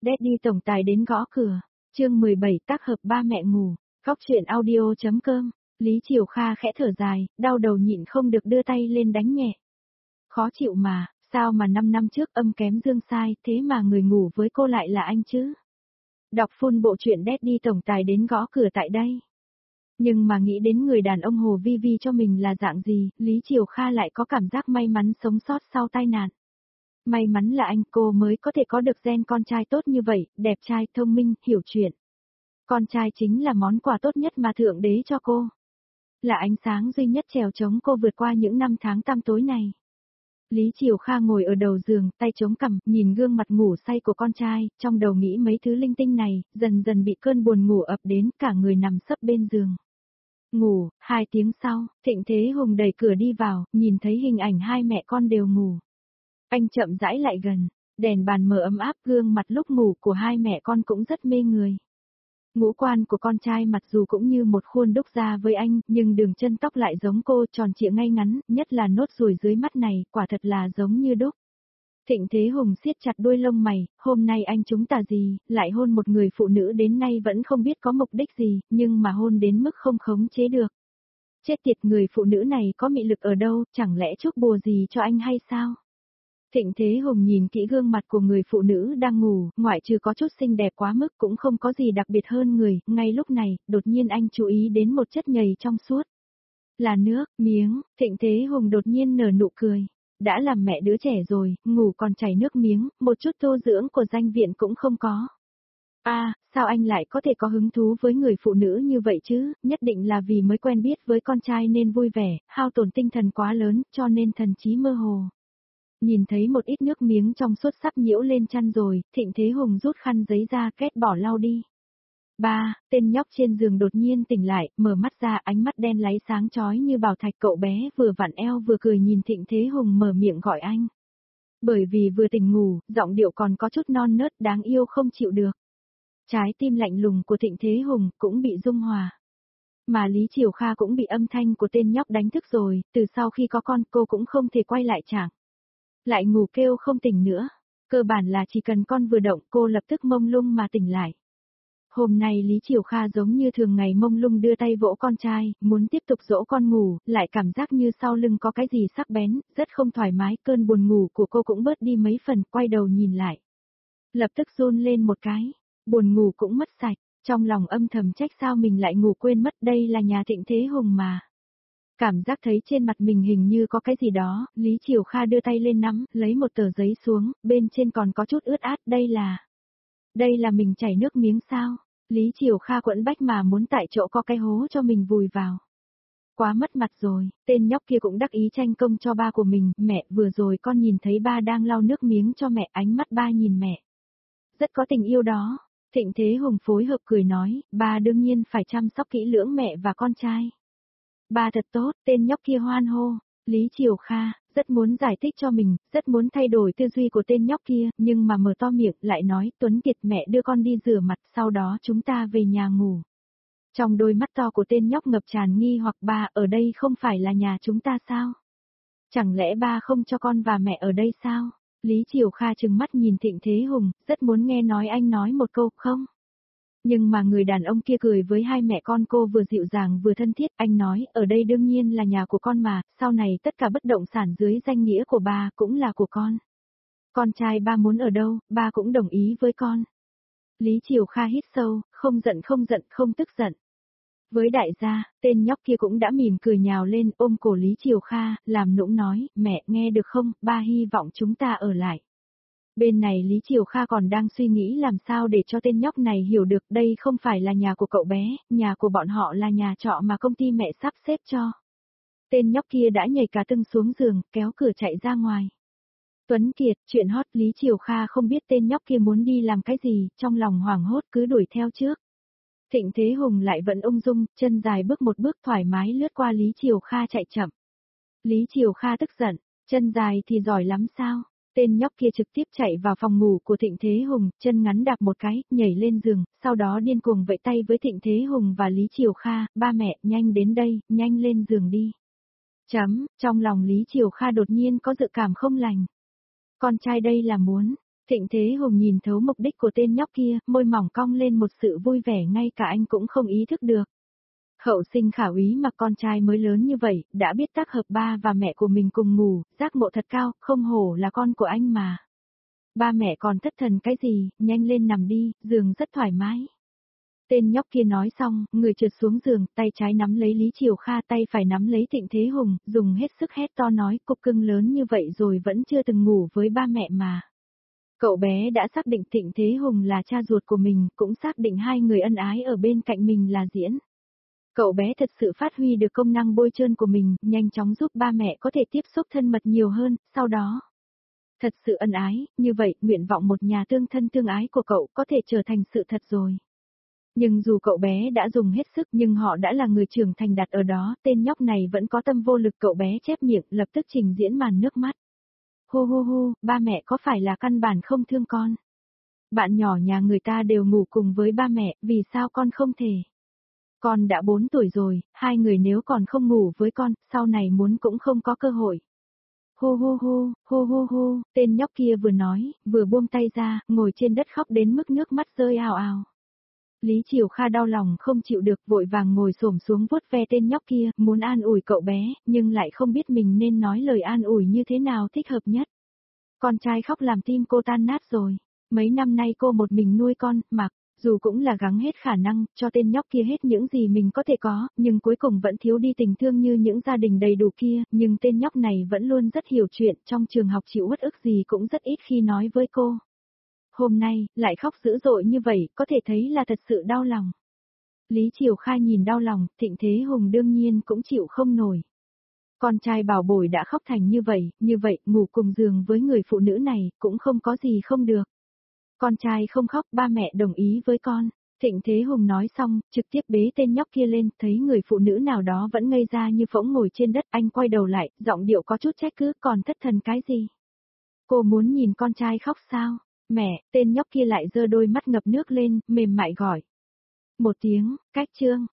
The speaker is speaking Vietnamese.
Daddy tổng tài đến gõ cửa. Chương 17 tác hợp ba mẹ ngủ. Góc truyện audio.com. Lý Triều Kha khẽ thở dài, đau đầu nhịn không được đưa tay lên đánh nhẹ. Khó chịu mà, sao mà 5 năm trước âm kém dương sai, thế mà người ngủ với cô lại là anh chứ? Đọc full bộ truyện Daddy tổng tài đến gõ cửa tại đây. Nhưng mà nghĩ đến người đàn ông Hồ Vi Vi cho mình là dạng gì, Lý Triều Kha lại có cảm giác may mắn sống sót sau tai nạn. May mắn là anh cô mới có thể có được gen con trai tốt như vậy, đẹp trai, thông minh, hiểu chuyện. Con trai chính là món quà tốt nhất mà Thượng Đế cho cô. Là ánh sáng duy nhất chèo chống cô vượt qua những năm tháng tăm tối này. Lý Triều Kha ngồi ở đầu giường, tay chống cằm, nhìn gương mặt ngủ say của con trai, trong đầu nghĩ mấy thứ linh tinh này, dần dần bị cơn buồn ngủ ập đến, cả người nằm sấp bên giường. Ngủ, 2 tiếng sau, Thịnh Thế Hùng đẩy cửa đi vào, nhìn thấy hình ảnh hai mẹ con đều ngủ. Anh chậm rãi lại gần, đèn bàn mờ ấm áp, gương mặt lúc ngủ của hai mẹ con cũng rất mê người. Ngũ quan của con trai mặc dù cũng như một khuôn đúc ra với anh, nhưng đường chân tóc lại giống cô, tròn trịa ngay ngắn, nhất là nốt ruồi dưới mắt này, quả thật là giống như đúc. Thịnh Thế Hùng siết chặt đuôi lông mày, hôm nay anh chúng ta gì, lại hôn một người phụ nữ đến nay vẫn không biết có mục đích gì, nhưng mà hôn đến mức không khống chế được. Chết tiệt, người phụ nữ này có mị lực ở đâu, chẳng lẽ chuốc bùa gì cho anh hay sao? Thịnh Thế Hùng nhìn kỹ gương mặt của người phụ nữ đang ngủ, ngoại trừ có chút xinh đẹp quá mức cũng không có gì đặc biệt hơn người, ngay lúc này, đột nhiên anh chú ý đến một chất nhầy trong suốt. Là nước, miếng, Thịnh Thế Hùng đột nhiên nở nụ cười. Đã làm mẹ đứa trẻ rồi, ngủ còn chảy nước miếng, một chút tu dưỡng của danh viện cũng không có. Sao anh lại có thể có hứng thú với người phụ nữ như vậy chứ, nhất định là vì mới quen biết với con trai nên vui vẻ, hao tổn tinh thần quá lớn, cho nên thần trí mơ hồ. Nhìn thấy một ít nước miếng trong suốt sắp nhiễu lên chăn rồi, Thịnh Thế Hùng rút khăn giấy ra kết bỏ lau đi. Tên nhóc trên giường đột nhiên tỉnh lại, mở mắt ra, ánh mắt đen láy sáng chói như bảo thạch, cậu bé vừa vặn eo vừa cười nhìn Thịnh Thế Hùng mở miệng gọi anh. Bởi vì vừa tỉnh ngủ, giọng điệu còn có chút non nớt đáng yêu không chịu được. Trái tim lạnh lùng của Thịnh Thế Hùng cũng bị rung hòa. Mà Lý Triều Kha cũng bị âm thanh của tên nhóc đánh thức rồi, từ sau khi có con cô cũng không thể quay lại chẳng. Lại ngủ kêu không tỉnh nữa. Cơ bản là chỉ cần con vừa động cô lập tức mông lung mà tỉnh lại. Hôm nay Lý Triều Kha giống như thường ngày mông lung đưa tay vỗ con trai, muốn tiếp tục dỗ con ngủ, lại cảm giác như sau lưng có cái gì sắc bén, rất không thoải mái, cơn buồn ngủ của cô cũng bớt đi mấy phần, quay đầu nhìn lại. Lập tức run lên một cái, buồn ngủ cũng mất sạch, trong lòng âm thầm trách sao mình lại ngủ quên mất, đây là nhà Thịnh Thế Hùng mà. Cảm giác thấy trên mặt mình hình như có cái gì đó, Lý Triều Kha đưa tay lên nắm, lấy một tờ giấy xuống, bên trên còn có chút ướt át, đây là mình chảy nước miếng sao? Lý Triều Kha quẫn bách mà muốn tại chỗ có cái hố cho mình vùi vào. Quá mất mặt rồi, tên nhóc kia cũng đắc ý tranh công cho ba của mình, mẹ vừa rồi con nhìn thấy ba đang lau nước miếng cho mẹ, ánh mắt ba nhìn mẹ. Rất có tình yêu đó. Thịnh Thế Hùng phối hợp cười nói, ba đương nhiên phải chăm sóc kỹ lưỡng mẹ và con trai. Ba thật tốt, tên nhóc kia hoan hô. Lý Triều Kha, rất muốn giải thích cho mình, rất muốn thay đổi tư duy của tên nhóc kia, nhưng mà mở to miệng lại nói, Tuấn Kiệt mẹ đưa con đi rửa mặt, sau đó chúng ta về nhà ngủ. Trong đôi mắt to của tên nhóc ngập tràn nghi hoặc, ba, ở đây không phải là nhà chúng ta sao? Chẳng lẽ ba không cho con và mẹ ở đây sao? Lý Triều Kha trừng mắt nhìn Thịnh Thế Hùng, rất muốn nghe nói anh nói một câu, không? Nhưng mà người đàn ông kia cười với hai mẹ con cô vừa dịu dàng vừa thân thiết, anh nói, ở đây đương nhiên là nhà của con mà, sau này tất cả bất động sản dưới danh nghĩa của ba cũng là của con. Con trai ba muốn ở đâu, ba cũng đồng ý với con. Lý Triều Kha hít sâu, không giận, không tức giận. Với đại gia, tên nhóc kia cũng đã mỉm cười nhào lên ôm cổ Lý Triều Kha, làm nũng nói, mẹ nghe được không, ba hy vọng chúng ta ở lại. Bên này Lý Triều Kha còn đang suy nghĩ làm sao để cho tên nhóc này hiểu được đây không phải là nhà của cậu bé, nhà của bọn họ là nhà trọ mà công ty mẹ sắp xếp cho. Tên nhóc kia đã nhảy cả tưng xuống giường, kéo cửa chạy ra ngoài. Tuấn Kiệt, chuyện hot, Lý Triều Kha không biết tên nhóc kia muốn đi làm cái gì, trong lòng hoảng hốt cứ đuổi theo trước. Thịnh Thế Hùng lại vẫn ung dung, chân dài bước một bước thoải mái lướt qua Lý Triều Kha chạy chậm. Lý Triều Kha tức giận, chân dài thì giỏi lắm sao? Tên nhóc kia trực tiếp chạy vào phòng ngủ của Thịnh Thế Hùng, chân ngắn đạp một cái, nhảy lên giường, sau đó điên cuồng vẫy tay với Thịnh Thế Hùng và Lý Triều Kha, ba mẹ, nhanh đến đây, nhanh lên giường đi. Trong lòng Lý Triều Kha đột nhiên có dự cảm không lành. Con trai đây là muốn, Thịnh Thế Hùng nhìn thấu mục đích của tên nhóc kia, môi mỏng cong lên một sự vui vẻ ngay cả anh cũng không ý thức được. Hậu sinh khả úy mà con trai mới lớn như vậy, đã biết tác hợp ba và mẹ của mình cùng ngủ, giác ngộ thật cao, không hổ là con của anh mà. Ba mẹ còn thất thần cái gì, nhanh lên nằm đi, giường rất thoải mái. Tên nhóc kia nói xong, người trượt xuống giường, tay trái nắm lấy Lý Triều Kha, tay phải nắm lấy Thịnh Thế Hùng, dùng hết sức hét to nói, cục cưng lớn như vậy rồi vẫn chưa từng ngủ với ba mẹ mà. Cậu bé đã xác định Thịnh Thế Hùng là cha ruột của mình, cũng xác định hai người ân ái ở bên cạnh mình là diễn. Cậu bé thật sự phát huy được công năng bôi trơn của mình, nhanh chóng giúp ba mẹ có thể tiếp xúc thân mật nhiều hơn, sau đó. Thật sự ân ái, như vậy, nguyện vọng một nhà tương thân tương ái của cậu có thể trở thành sự thật rồi. Nhưng dù cậu bé đã dùng hết sức nhưng họ đã là người trưởng thành đặt ở đó, tên nhóc này vẫn có tâm vô lực, cậu bé chép miệng lập tức trình diễn màn nước mắt. Hô hô hô, ba mẹ có phải là căn bản không thương con? Bạn nhỏ nhà người ta đều ngủ cùng với ba mẹ, vì sao con không thể? Con đã 4 tuổi rồi, hai người nếu còn không ngủ với con, sau này muốn cũng không có cơ hội. Hô hô hô, hô hô hô, tên nhóc kia vừa nói, vừa buông tay ra, ngồi trên đất khóc đến mức nước mắt rơi ào ào. Lý Triều Kha đau lòng không chịu được, vội vàng ngồi xổm xuống vuốt ve tên nhóc kia, muốn an ủi cậu bé, nhưng lại không biết mình nên nói lời an ủi như thế nào thích hợp nhất. Con trai khóc làm tim cô tan nát rồi. Mấy năm nay cô một mình nuôi con, mặc dù cũng là gắng hết khả năng, cho tên nhóc kia hết những gì mình có thể có, nhưng cuối cùng vẫn thiếu đi tình thương như những gia đình đầy đủ kia, nhưng tên nhóc này vẫn luôn rất hiểu chuyện, trong trường học chịu uất ức gì cũng rất ít khi nói với cô. Hôm nay, lại khóc dữ dội như vậy, có thể thấy là thật sự đau lòng. Lý Triều Khai nhìn đau lòng, Thịnh Thế Hùng đương nhiên cũng chịu không nổi. Con trai bảo bối đã khóc thành như vậy, ngủ cùng giường với người phụ nữ này, cũng không có gì không được. Con trai không khóc, ba mẹ đồng ý với con. Thịnh Thế Hùng nói xong, trực tiếp bế tên nhóc kia lên, thấy người phụ nữ nào đó vẫn ngây ra như phỗng ngồi trên đất, anh quay đầu lại, giọng điệu có chút trách cứ, còn thất thần cái gì? Cô muốn nhìn con trai khóc sao? Mẹ, tên nhóc kia lại giơ đôi mắt ngập nước lên, mềm mại gọi. Một tiếng, cách chương.